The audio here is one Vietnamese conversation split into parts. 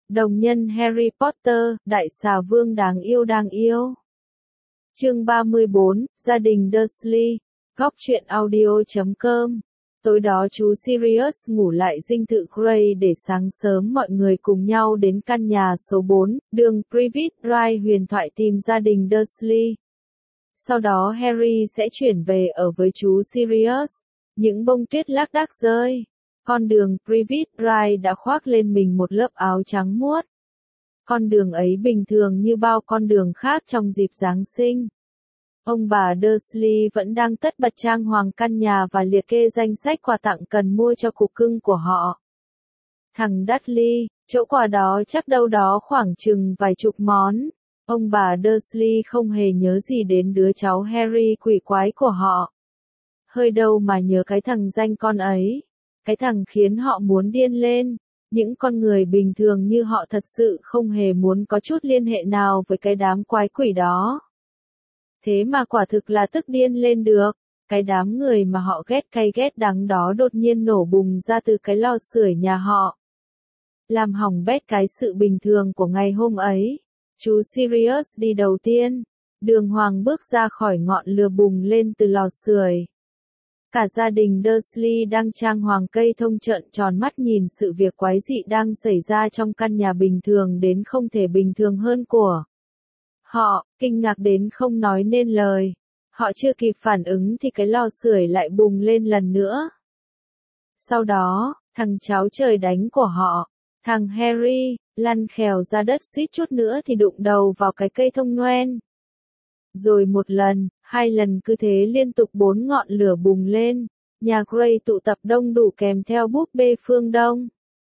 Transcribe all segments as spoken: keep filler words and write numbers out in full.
Đồng nhân Harry Potter, đại xà vương đáng yêu đáng yêu. Chương ba mươi bốn, gia đình Dursley, góc truyện audio chấm com. Tối đó chú Sirius ngủ lại dinh thự Grey để sáng sớm mọi người cùng nhau đến căn nhà số bốn, đường Privet Drive huyền thoại tìm gia đình Dursley. Sau đó Harry sẽ chuyển về ở với chú Sirius. Những bông tuyết lác đác rơi. Con đường Privet Drive đã khoác lên mình một lớp áo trắng muốt. Con đường ấy bình thường như bao con đường khác trong dịp Giáng sinh. Ông bà Dursley vẫn đang tất bật trang hoàng căn nhà và liệt kê danh sách quà tặng cần mua cho cục cưng của họ. Thằng Dudley, chỗ quà đó chắc đâu đó khoảng chừng vài chục món. Ông bà Dursley không hề nhớ gì đến đứa cháu Harry quỷ quái của họ. Hơi đâu mà nhớ cái thằng danh con ấy. Cái thằng khiến họ muốn điên lên. Những con người bình thường như họ thật sự không hề muốn có chút liên hệ nào với cái đám quái quỷ đó. Thế mà quả thực là tức điên lên được. Cái đám người mà họ ghét cay ghét đắng đó đột nhiên nổ bùng ra từ cái lò sưởi nhà họ. Làm hỏng bét cái sự bình thường của ngày hôm ấy. Chú Sirius đi đầu tiên. Đường Hoàng bước ra khỏi ngọn lửa bùng lên từ lò sưởi. Cả gia đình Dursley đang trang hoàng cây thông trợn tròn mắt nhìn sự việc quái dị đang xảy ra trong căn nhà bình thường đến không thể bình thường hơn của họ, kinh ngạc đến không nói nên lời. Họ chưa kịp phản ứng thì cái lò sưởi lại bùng lên lần nữa. Sau đó, thằng cháu trời đánh của họ, thằng Harry, lăn khèo ra đất suýt chút nữa thì đụng đầu vào cái cây thông noel. Rồi một lần, hai lần cứ thế liên tục bốn ngọn lửa bùng lên, nhà Grey tụ tập đông đủ kèm theo búp bê phương Đông.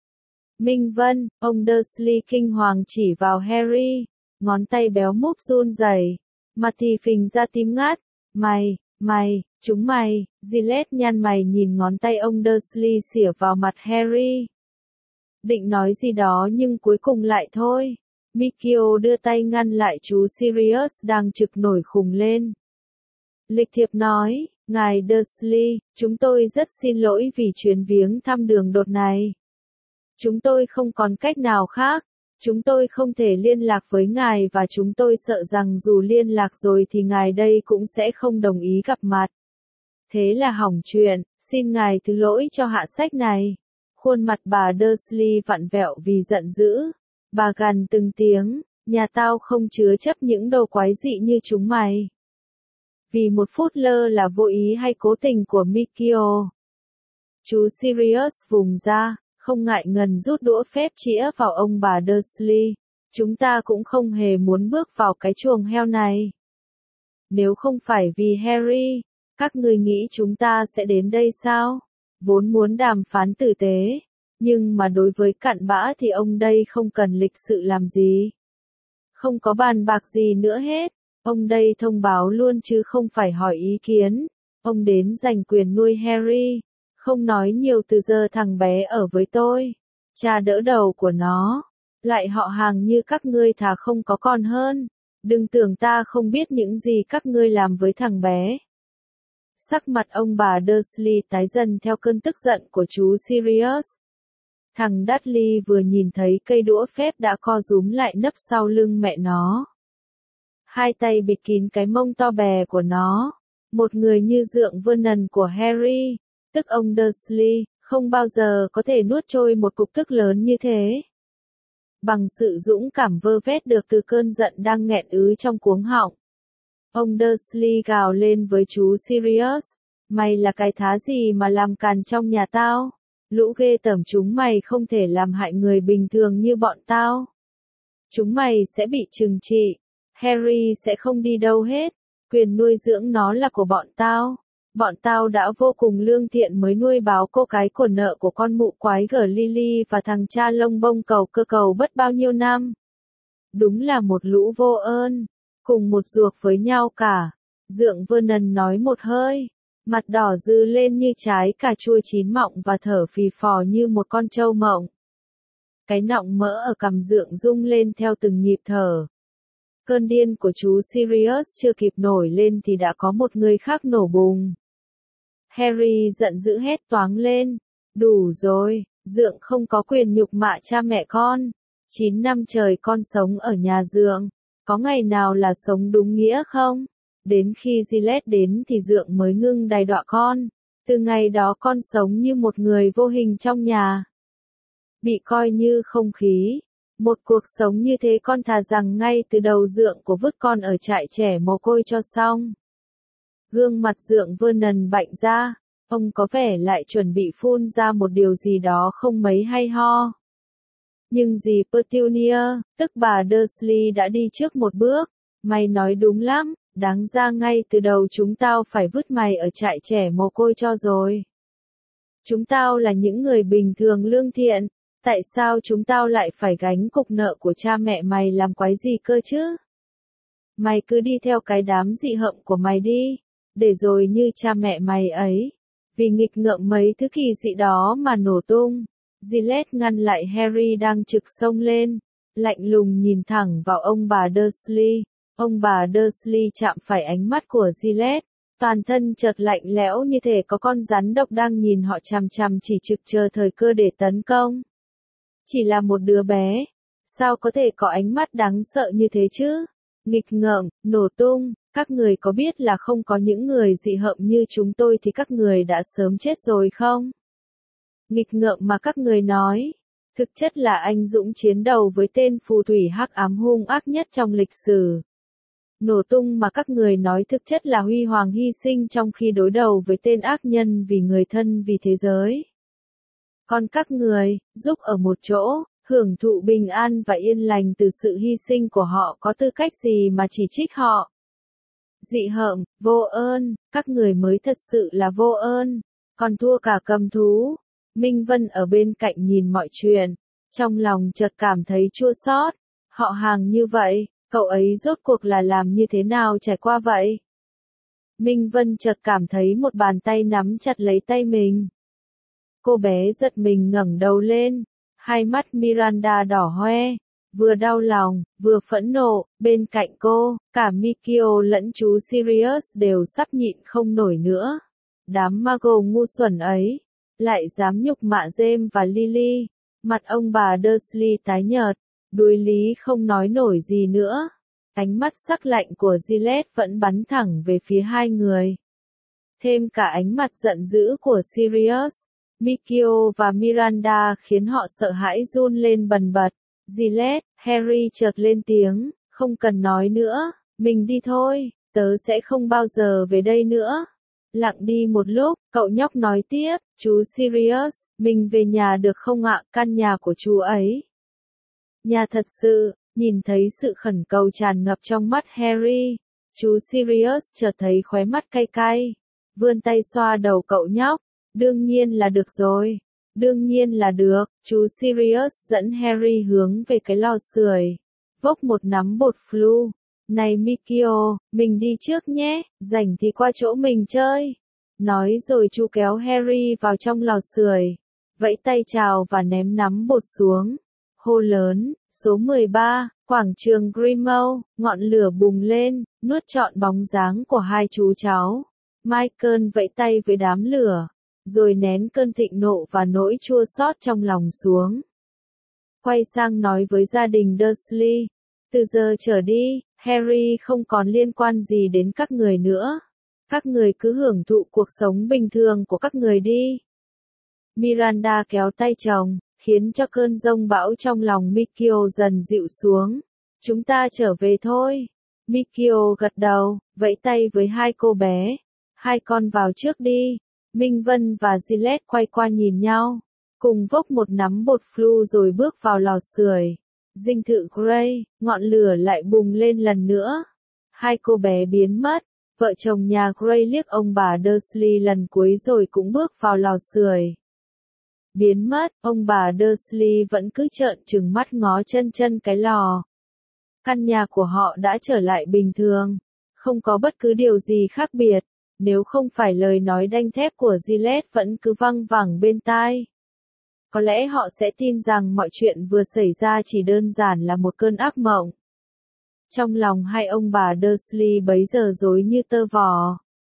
Minh Vân, ông Dursley kinh hoàng chỉ vào Harry, ngón tay béo múp run rẩy, mặt thì phình ra tím ngắt. Mày, mày, chúng mày, Gillette nhăn mày nhìn ngón tay ông Dursley xỉa vào mặt Harry. Định nói gì đó nhưng cuối cùng lại thôi. Mikio đưa tay ngăn lại chú Sirius đang trực nổi khùng lên. Lịch thiệp nói, ngài Dursley, chúng tôi rất xin lỗi vì chuyến viếng thăm đường đột này. Chúng tôi không còn cách nào khác. Chúng tôi không thể liên lạc với ngài và chúng tôi sợ rằng dù liên lạc rồi thì ngài đây cũng sẽ không đồng ý gặp mặt. Thế là hỏng chuyện, xin ngài thứ lỗi cho hạ sách này. Khuôn mặt bà Dursley vặn vẹo vì giận dữ. Bà gằn từng tiếng, nhà tao không chứa chấp những đồ quái dị như chúng mày. Vì một phút lơ là vô ý hay cố tình của Mikio. Chú Sirius vùng ra, không ngại ngần rút đũa phép chĩa vào ông bà Dursley. Chúng ta cũng không hề muốn bước vào cái chuồng heo này. Nếu không phải vì Harry, các người nghĩ chúng ta sẽ đến đây sao? Vốn muốn đàm phán tử tế. Nhưng mà đối với cặn bã thì ông đây không cần lịch sự làm gì. Không có bàn bạc gì nữa hết. Ông đây thông báo luôn chứ không phải hỏi ý kiến. Ông đến giành quyền nuôi Harry. Không nói nhiều từ giờ thằng bé ở với tôi. Cha đỡ đầu của nó. Lại họ hàng như các ngươi thà không có con hơn. Đừng tưởng ta không biết những gì các ngươi làm với thằng bé. Sắc mặt ông bà Dursley tái dần theo cơn tức giận của chú Sirius. Thằng Dudley vừa nhìn thấy cây đũa phép đã co rúm lại nấp sau lưng mẹ nó. Hai tay bịt kín cái mông to bè của nó. Một người như dượng Vernon của Harry, tức ông Dursley, không bao giờ có thể nuốt trôi một cục tức lớn như thế. Bằng sự dũng cảm vơ vét được từ cơn giận đang nghẹn ứ trong cuống họng. Ông Dursley gào lên với chú Sirius, mày là cái thá gì mà làm càn trong nhà tao? Lũ ghê tởm chúng mày không thể làm hại người bình thường như bọn tao. Chúng mày sẽ bị trừng trị. Harry sẽ không đi đâu hết. Quyền nuôi dưỡng nó là của bọn tao. Bọn tao đã vô cùng lương thiện mới nuôi báo cô cái của nợ của con mụ quái gở Lily và thằng cha lông bông cầu cơ cầu bất bao nhiêu năm. Đúng là một lũ vô ơn. Cùng một ruột với nhau cả. Dượng Vernon nói một hơi. Mặt đỏ dư lên như trái cà chua chín mọng và thở phì phò như một con trâu mộng. Cái nọng mỡ ở cằm dượng rung lên theo từng nhịp thở. Cơn điên của chú Sirius chưa kịp nổi lên thì đã có một người khác nổ bùng. Harry giận dữ hét toáng lên. Đủ rồi, dượng không có quyền nhục mạ cha mẹ con. Chín năm trời con sống ở nhà Dượng, có ngày nào là sống đúng nghĩa không? Đến khi Gillette đến thì Dượng mới ngưng đày đọa con. Từ ngày đó con sống như một người vô hình trong nhà. Bị coi như không khí. Một cuộc sống như thế con thà rằng ngay từ đầu Dượng của vứt con ở trại trẻ mồ côi cho xong. Gương mặt Dượng Vernon bạnh ra, ông có vẻ lại chuẩn bị phun ra một điều gì đó không mấy hay ho. Nhưng dì Petunia, tức bà Dursley đã đi trước một bước. Mày nói đúng lắm, đáng ra ngay từ đầu chúng tao phải vứt mày ở trại trẻ mồ côi cho rồi. Chúng tao là những người bình thường lương thiện, tại sao chúng tao lại phải gánh cục nợ của cha mẹ mày làm quái gì cơ chứ? Mày cứ đi theo cái đám dị hợm của mày đi, để rồi như cha mẹ mày ấy, vì nghịch ngợm mấy thứ kỳ dị đó mà nổ tung. Gillette ngăn lại Harry đang trực xông lên, lạnh lùng nhìn thẳng vào ông bà Dursley. Ông bà Dursley chạm phải ánh mắt của Gillette, toàn thân chợt lạnh lẽo như thể có con rắn độc đang nhìn họ chằm chằm chỉ trực chờ thời cơ để tấn công. Chỉ là một đứa bé, sao có thể có ánh mắt đáng sợ như thế chứ? Nghịch ngợm, nổ tung, các người có biết là không có những người dị hợm như chúng tôi thì các người đã sớm chết rồi không? Nghịch ngợm mà các người nói, thực chất là anh dũng chiến đầu với tên phù thủy hắc ám hung ác nhất trong lịch sử. Nổ tung mà các người nói thực chất là huy hoàng hy sinh trong khi đối đầu với tên ác nhân vì người thân vì thế giới. Còn các người, giúp ở một chỗ, hưởng thụ bình an và yên lành từ sự hy sinh của họ có tư cách gì mà chỉ trích họ? Dị hợm, vô ơn, các người mới thật sự là vô ơn, còn thua cả cầm thú. Minh Vân ở bên cạnh nhìn mọi chuyện, trong lòng chợt cảm thấy chua xót. Họ hàng như vậy, cậu ấy rốt cuộc là làm như thế nào trải qua vậy? Minh Vân chợt cảm thấy một bàn tay nắm chặt lấy tay mình. Cô bé giật mình ngẩng đầu lên, hai mắt Miranda đỏ hoe, vừa đau lòng, vừa phẫn nộ. Bên cạnh cô, cả Mikio lẫn chú Sirius đều sắp nhịn không nổi nữa. Đám Mago ngu xuẩn ấy, lại dám nhục mạ James và Lily. Mặt ông bà Dursley tái nhợt, đuối lý không nói nổi gì nữa. Ánh mắt sắc lạnh của Gillette vẫn bắn thẳng về phía hai người. Thêm cả ánh mặt giận dữ của Sirius, Mikio và Miranda khiến họ sợ hãi run lên bần bật. Gillette, Harry chợt lên tiếng, không cần nói nữa, mình đi thôi, tớ sẽ không bao giờ về đây nữa. Lặng đi một lúc, cậu nhóc nói tiếp, chú Sirius, mình về nhà được không ạ? Căn nhà của chú ấy. Nhà thật sự, nhìn thấy sự khẩn cầu tràn ngập trong mắt Harry, chú Sirius chợt thấy khóe mắt cay cay, vươn tay xoa đầu cậu nhóc, đương nhiên là được rồi, đương nhiên là được. Chú Sirius dẫn Harry hướng về cái lò sưởi, vốc một nắm bột flu. Này Mikio, mình đi trước nhé, rảnh thì qua chỗ mình chơi. Nói rồi chú kéo Harry vào trong lò sưởi, vẫy tay chào và ném nắm bột xuống. Hô lớn, số mười ba, quảng trường Grimmauld, ngọn lửa bùng lên, nuốt trọn bóng dáng của hai chú cháu. Michael vẫy tay với đám lửa, rồi nén cơn thịnh nộ và nỗi chua xót trong lòng xuống. Quay sang nói với gia đình Dursley, từ giờ trở đi, Harry không còn liên quan gì đến các người nữa. Các người cứ hưởng thụ cuộc sống bình thường của các người đi. Miranda kéo tay chồng, khiến cho cơn giông bão trong lòng Mikio dần dịu xuống. Chúng ta trở về thôi. Mikio gật đầu, vẫy tay với hai cô bé. Hai con vào trước đi. Minh Vân và Gillette quay qua nhìn nhau, cùng vốc một nắm bột flu rồi bước vào lò sưởi. Dinh thự Grey, ngọn lửa lại bùng lên lần nữa. Hai cô bé biến mất, vợ chồng nhà Grey liếc ông bà Dursley lần cuối rồi cũng bước vào lò sưởi. Biến mất, ông bà Dursley vẫn cứ trợn trừng mắt ngó chân chân cái lò. Căn nhà của họ đã trở lại bình thường, không có bất cứ điều gì khác biệt, nếu không phải lời nói đanh thép của Gillette vẫn cứ văng vẳng bên tai. Có lẽ họ sẽ tin rằng mọi chuyện vừa xảy ra chỉ đơn giản là một cơn ác mộng. Trong lòng hai ông bà Dursley bấy giờ rối như tơ vò.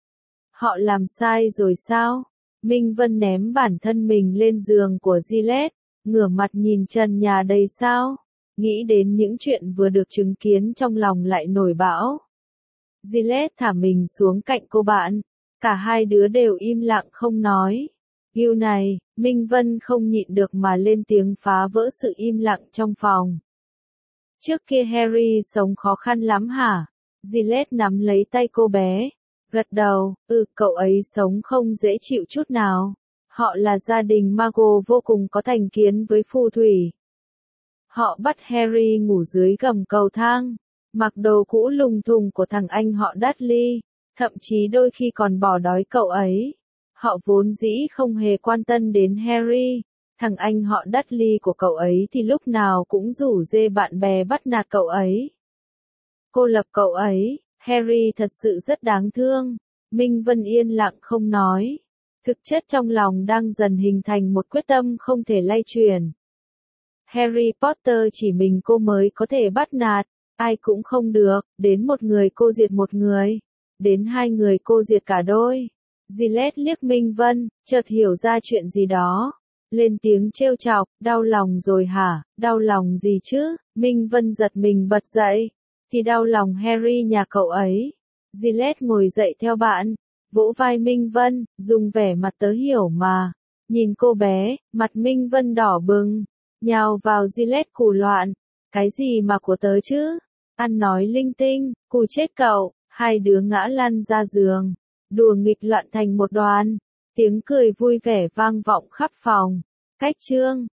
Họ làm sai rồi sao? Minh Vân ném bản thân mình lên giường của Gillette, ngửa mặt nhìn trần nhà đầy sao? nghĩ đến những chuyện vừa được chứng kiến trong lòng lại nổi bão. Gillette thả mình xuống cạnh cô bạn, cả hai đứa đều im lặng không nói. Yêu này, Minh Vân không nhịn được mà lên tiếng phá vỡ sự im lặng trong phòng. Trước kia Harry sống khó khăn lắm hả? Gillette nắm lấy tay cô bé, gật đầu, ừ, cậu ấy sống không dễ chịu chút nào. Họ là gia đình Mago vô cùng có thành kiến với phù thủy. Họ bắt Harry ngủ dưới gầm cầu thang, mặc đồ cũ lùng thùng của thằng anh họ Dudley, thậm chí đôi khi còn bỏ đói cậu ấy. Họ vốn dĩ không hề quan tâm đến Harry, thằng anh họ Dudley của cậu ấy thì lúc nào cũng rủ rê bạn bè bắt nạt cậu ấy. Cô lập cậu ấy, Harry thật sự rất đáng thương. Minh Vân yên lặng không nói. Thực chất trong lòng đang dần hình thành một quyết tâm không thể lay chuyển. Harry Potter chỉ mình cô mới có thể bắt nạt, ai cũng không được, đến một người cô diệt một người, đến hai người cô diệt cả đôi. Gillette liếc Minh Vân, chợt hiểu ra chuyện gì đó. Lên tiếng trêu chọc, đau lòng rồi hả, đau lòng gì chứ? Minh Vân giật mình bật dậy. Thì đau lòng Harry nhà cậu ấy. Gillette ngồi dậy theo bạn, vỗ vai Minh Vân, dùng vẻ mặt tớ hiểu mà. Nhìn cô bé, mặt Minh Vân đỏ bừng, nhào vào Gillette cù loạn. Cái gì mà của tớ chứ? Ăn nói linh tinh, cù chết cậu. Hai đứa ngã lăn ra giường, đùa nghịch loạn thành một đoàn. Tiếng cười vui vẻ vang vọng khắp phòng. Cách chương